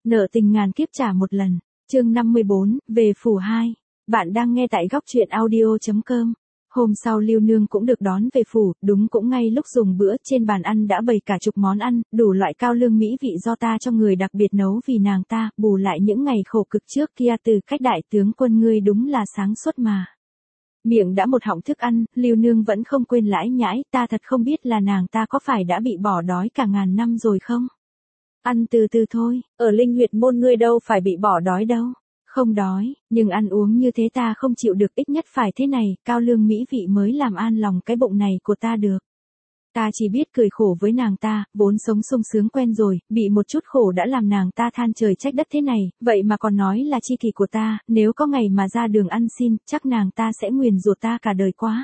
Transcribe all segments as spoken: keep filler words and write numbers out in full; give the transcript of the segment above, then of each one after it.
Nợ tình ngàn kiếp trả một lần. Chương năm mươi bốn, về phủ hai. Bạn đang nghe tại góc truyện audio chấm com. Hôm sau Lưu Nương cũng được đón về phủ, đúng cũng ngay lúc dùng bữa, trên bàn ăn đã bày cả chục món ăn, đủ loại cao lương mỹ vị do ta cho người đặc biệt nấu vì nàng ta, bù lại những ngày khổ cực trước kia từ cách đại tướng quân ngươi đúng là sáng suốt mà. Miệng đã một họng thức ăn, Lưu Nương vẫn không quên lải nhải, ta thật không biết là nàng ta có phải đã bị bỏ đói cả ngàn năm rồi không? Ăn từ từ thôi, ở Linh Huyệt môn ngươi đâu phải bị bỏ đói đâu. Không đói, nhưng ăn uống như thế ta không chịu được, ít nhất phải thế này, cao lương mỹ vị mới làm an lòng cái bụng này của ta được. Ta chỉ biết cười khổ với nàng ta, vốn sống sung sướng quen rồi, bị một chút khổ đã làm nàng ta than trời trách đất thế này, vậy mà còn nói là chi kỷ của ta, nếu có ngày mà ra đường ăn xin, chắc nàng ta sẽ nguyền rủa ta cả đời quá.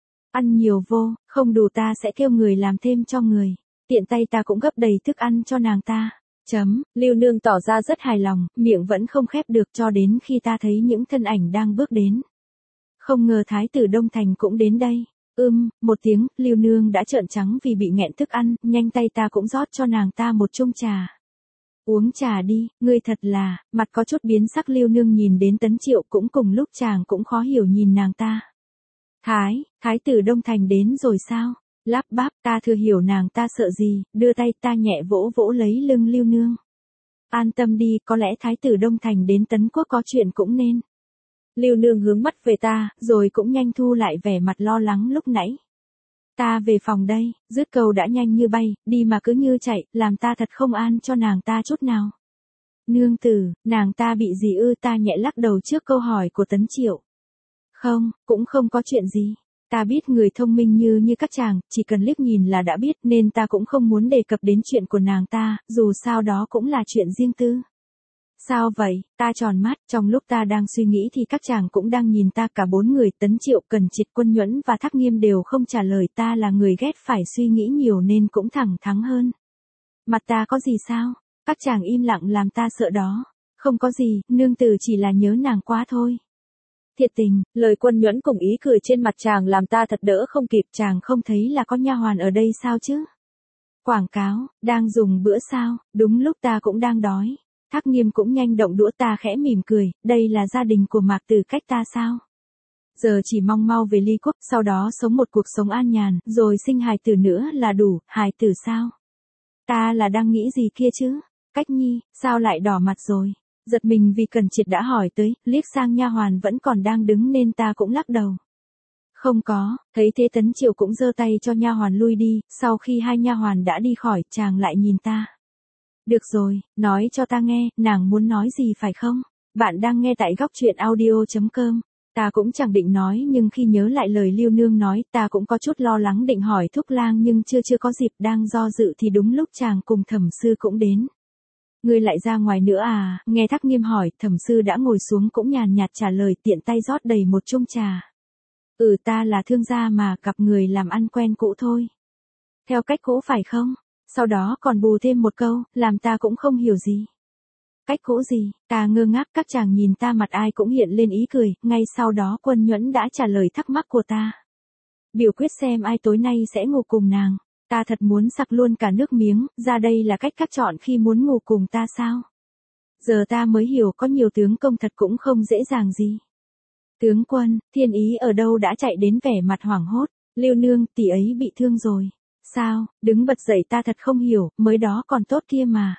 Ăn nhiều vô, không đủ ta sẽ kêu người làm thêm cho người. Tiện tay ta cũng gấp đầy thức ăn cho nàng ta. Chấm, Lưu Nương tỏ ra rất hài lòng, miệng vẫn không khép được cho đến khi ta thấy những thân ảnh đang bước đến. Không ngờ Thái tử Đông Thành cũng đến đây. Ưm, một tiếng, Lưu Nương đã trợn trắng vì bị nghẹn thức ăn, nhanh tay ta cũng rót cho nàng ta một chung trà. Uống trà đi, ngươi thật là, mặt có chút biến sắc. Lưu Nương nhìn đến Tấn Triệu cũng cùng lúc chàng cũng khó hiểu nhìn nàng ta. Thái, Thái tử Đông Thành đến rồi sao? Lắp bắp, ta thừa hiểu nàng ta sợ gì, đưa tay ta nhẹ vỗ vỗ lấy lưng Lưu Nương. An tâm đi, có lẽ Thái tử Đông Thành đến Tấn Quốc có chuyện cũng nên. Lưu Nương hướng mắt về ta, rồi cũng nhanh thu lại vẻ mặt lo lắng lúc nãy. Ta về phòng đây, dứt câu đã nhanh như bay, đi mà cứ như chạy, làm ta thật không an cho nàng ta chút nào. Nương tử, nàng ta bị gì ư? Ta nhẹ lắc đầu trước câu hỏi của Tấn Triệu. Không, cũng không có chuyện gì. Ta biết người thông minh như như các chàng, chỉ cần liếc nhìn là đã biết, nên ta cũng không muốn đề cập đến chuyện của nàng ta, dù sao đó cũng là chuyện riêng tư. Sao vậy? Ta tròn mắt, trong lúc ta đang suy nghĩ thì các chàng cũng đang nhìn ta, cả bốn người, Tấn Triệu, Cần Triệt, Quân Nhuẫn và Thác Nghiêm đều không trả lời. Ta là người ghét phải suy nghĩ nhiều nên cũng thẳng thắn hơn. Mặt ta có gì sao? Các chàng im lặng làm ta sợ đó. Không có gì, nương tử chỉ là nhớ nàng quá thôi. Thiệt tình, lời Quân Nhuẫn cùng ý cười trên mặt chàng làm ta thật đỡ không kịp. Chàng không thấy là có nha hoàn ở đây sao chứ? Quảng cáo, đang dùng bữa sao? Đúng lúc ta cũng đang đói. Thác Nghiêm cũng nhanh động đũa. Ta khẽ mỉm cười, đây là gia đình của Mạc Tử Cách ta sao? Giờ chỉ mong mau về ly quốc, sau đó sống một cuộc sống an nhàn, rồi sinh hài tử nữa là đủ. Hài tử sao? Ta là đang nghĩ gì kia chứ? Cách Nhi, sao lại đỏ mặt rồi? Giật mình vì Cần Triệt đã hỏi tới, liếc sang nha hoàn vẫn còn đang đứng nên ta cũng lắc đầu. Không có, thấy thế Tấn Triệu cũng giơ tay cho nha hoàn lui đi, sau khi hai nha hoàn đã đi khỏi, chàng lại nhìn ta. Được rồi, nói cho ta nghe, nàng muốn nói gì phải không? Bạn đang nghe tại góc truyện audio chấm com. Ta cũng chẳng định nói, nhưng khi nhớ lại lời Lưu Nương nói, ta cũng có chút lo lắng định hỏi Thúc Lang, nhưng chưa chưa có dịp, đang do dự thì đúng lúc chàng cùng Thẩm sư cũng đến. Ngươi lại ra ngoài nữa à? Nghe Thác Nghiêm hỏi, Thẩm sư đã ngồi xuống cũng nhàn nhạt trả lời, tiện tay rót đầy một chung trà. Ừ, ta là thương gia mà, gặp người làm ăn quen cũ thôi. Theo cách cũ phải không? Sau đó còn bù thêm một câu, làm ta cũng không hiểu gì. Cách cũ gì? Ta ngơ ngác, các chàng nhìn ta, mặt ai cũng hiện lên ý cười, ngay sau đó Quân Nhuẫn đã trả lời thắc mắc của ta. Biểu quyết xem ai tối nay sẽ ngủ cùng nàng. Ta thật muốn sặc luôn cả nước miếng, ra đây là cách các chọn khi muốn ngủ cùng ta sao? Giờ ta mới hiểu có nhiều tướng công thật cũng không dễ dàng gì. Tướng quân, Thiên Ý ở đâu? Đã chạy đến vẻ mặt hoảng hốt. Lưu Nương, tỷ ấy bị thương rồi. Sao? Đứng bật dậy. Ta thật không hiểu, mới đó còn tốt kia mà.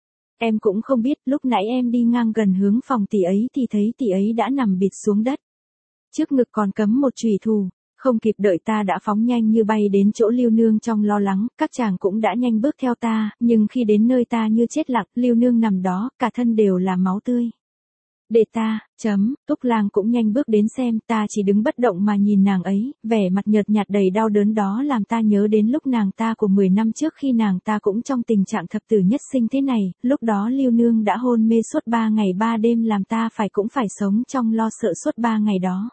Em cũng không biết, lúc nãy em đi ngang gần hướng phòng tỷ ấy thì thấy tỷ ấy đã nằm bịt xuống đất. Trước ngực còn cắm một chùy thủ. Không kịp đợi ta đã phóng nhanh như bay đến chỗ Lưu Nương trong lo lắng, các chàng cũng đã nhanh bước theo ta, nhưng khi đến nơi ta như chết lặng, Lưu Nương nằm đó, cả thân đều là máu tươi. Để ta, chấm, Túc Lang cũng nhanh bước đến xem, ta chỉ đứng bất động mà nhìn nàng ấy, vẻ mặt nhợt nhạt đầy đau đớn đó làm ta nhớ đến lúc nàng ta của mười năm trước khi nàng ta cũng trong tình trạng thập tử nhất sinh thế này, lúc đó Lưu Nương đã hôn mê suốt ba ngày ba đêm làm ta phải cũng phải sống trong lo sợ suốt ba ngày đó.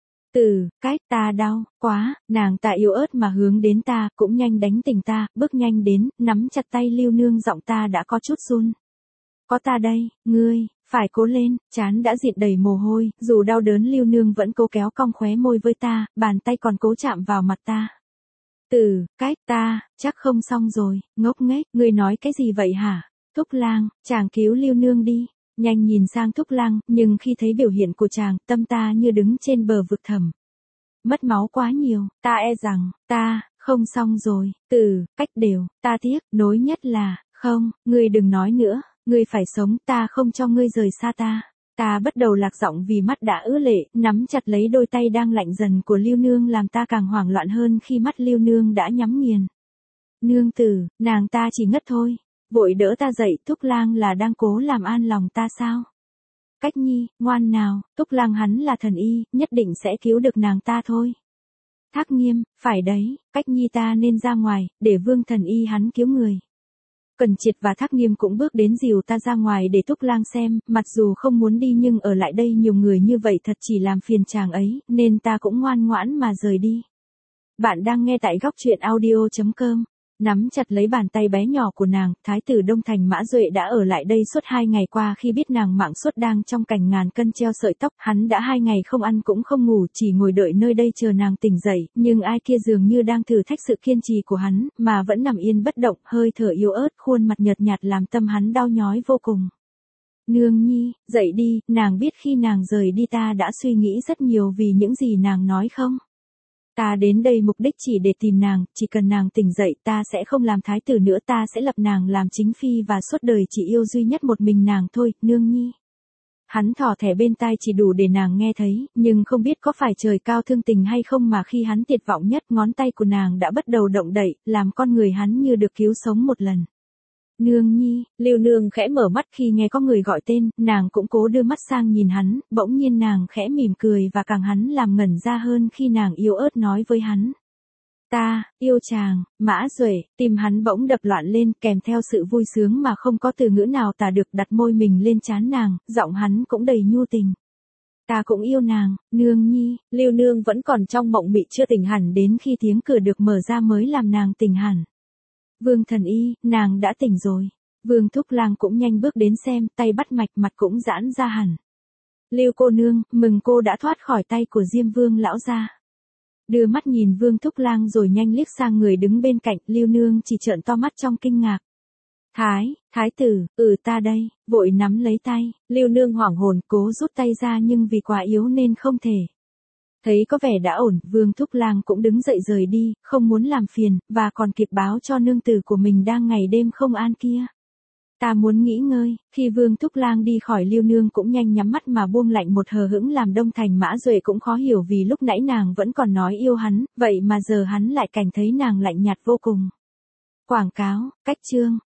Từ, cách ta đau, quá, nàng ta yếu ớt mà hướng đến ta, cũng nhanh đánh tỉnh ta, bước nhanh đến, nắm chặt tay Lưu Nương, giọng ta đã có chút run. Có ta đây, ngươi, phải cố lên, trán đã dịn đầy mồ hôi, dù đau đớn Lưu Nương vẫn cố kéo cong khóe môi với ta, bàn tay còn cố chạm vào mặt ta. Từ, cách ta, chắc không xong rồi, ngốc nghếch, ngươi nói cái gì vậy hả? Thúc lang, chàng cứu Lưu Nương đi. Nhanh nhìn sang Thúc lang, nhưng khi thấy biểu hiện của chàng, tâm ta như đứng trên bờ vực thẳm. Mất máu quá nhiều, ta e rằng, ta, không xong rồi, từ, cách đều, ta tiếc, nối nhất là, không, ngươi đừng nói nữa, ngươi phải sống, ta không cho ngươi rời xa ta. Ta bắt đầu lạc giọng vì mắt đã ứa lệ, nắm chặt lấy đôi tay đang lạnh dần của Lưu Nương làm ta càng hoảng loạn hơn khi mắt Lưu Nương đã nhắm nghiền. Nương tử, nàng ta chỉ ngất thôi. Vội đỡ ta dậy, Thúc lang là đang cố làm an lòng ta sao? Cách nhi, ngoan nào, Thúc lang hắn là thần y, nhất định sẽ cứu được nàng ta thôi. Thác Nghiêm, phải đấy, Cách nhi ta nên ra ngoài, để Vương thần y hắn cứu người. Cẩn Triệt và Thác Nghiêm cũng bước đến dìu ta ra ngoài để Thúc lang xem, mặc dù không muốn đi nhưng ở lại đây nhiều người như vậy thật chỉ làm phiền chàng ấy, nên ta cũng ngoan ngoãn mà rời đi. Bạn đang nghe tại góc truyện audio chấm com. Nắm chặt lấy bàn tay bé nhỏ của nàng, Thái tử Đông Thành Mã Duệ đã ở lại đây suốt hai ngày qua khi biết nàng mạng suốt đang trong cảnh ngàn cân treo sợi tóc, hắn đã hai ngày không ăn cũng không ngủ, chỉ ngồi đợi nơi đây chờ nàng tỉnh dậy, nhưng ai kia dường như đang thử thách sự kiên trì của hắn, mà vẫn nằm yên bất động, hơi thở yếu ớt, khuôn mặt nhợt nhạt làm tâm hắn đau nhói vô cùng. Nương nhi, dậy đi, nàng biết khi nàng rời đi ta đã suy nghĩ rất nhiều vì những gì nàng nói không? Ta đến đây mục đích chỉ để tìm nàng, chỉ cần nàng tỉnh dậy ta sẽ không làm thái tử nữa, ta sẽ lập nàng làm chính phi và suốt đời chỉ yêu duy nhất một mình nàng thôi, nương nhi. Hắn thỏ thẻ bên tai chỉ đủ để nàng nghe thấy, nhưng không biết có phải trời cao thương tình hay không mà khi hắn tuyệt vọng nhất ngón tay của nàng đã bắt đầu động đậy, làm con người hắn như được cứu sống một lần. Nương nhi, Lưu Nương khẽ mở mắt khi nghe có người gọi tên, nàng cũng cố đưa mắt sang nhìn hắn, bỗng nhiên nàng khẽ mỉm cười và càng hắn làm ngẩn ra hơn khi nàng yếu ớt nói với hắn. Ta, yêu chàng, Mã Duệ, tim hắn bỗng đập loạn lên kèm theo sự vui sướng mà không có từ ngữ nào tả được, đặt môi mình lên trán nàng, giọng hắn cũng đầy nhu tình. Ta cũng yêu nàng, nương nhi, Lưu Nương vẫn còn trong mộng mị chưa tỉnh hẳn đến khi tiếng cửa được mở ra mới làm nàng tỉnh hẳn. Vương thần y, nàng đã tỉnh rồi. Vương Thúc lang cũng nhanh bước đến xem, tay bắt mạch mặt cũng giãn ra hẳn. Lưu cô nương, mừng cô đã thoát khỏi tay của Diêm Vương lão gia. Đưa mắt nhìn Vương Thúc lang rồi nhanh liếc sang người đứng bên cạnh, Lưu nương chỉ trợn to mắt trong kinh ngạc. Thái, thái tử, ừ ta đây, vội nắm lấy tay, Lưu nương hoảng hồn cố rút tay ra nhưng vì quá yếu nên không thể. Thấy có vẻ đã ổn, Vương Thúc lang cũng đứng dậy rời đi, không muốn làm phiền, và còn kịp báo cho nương tử của mình đang ngày đêm không an kia. Ta muốn nghỉ ngơi, khi Vương Thúc lang đi khỏi Lưu nương cũng nhanh nhắm mắt mà buông lạnh một hờ hững làm Đông Thành Mã Duệ cũng khó hiểu vì lúc nãy nàng vẫn còn nói yêu hắn, vậy mà giờ hắn lại cảnh thấy nàng lạnh nhạt vô cùng. Quảng cáo, cách chương.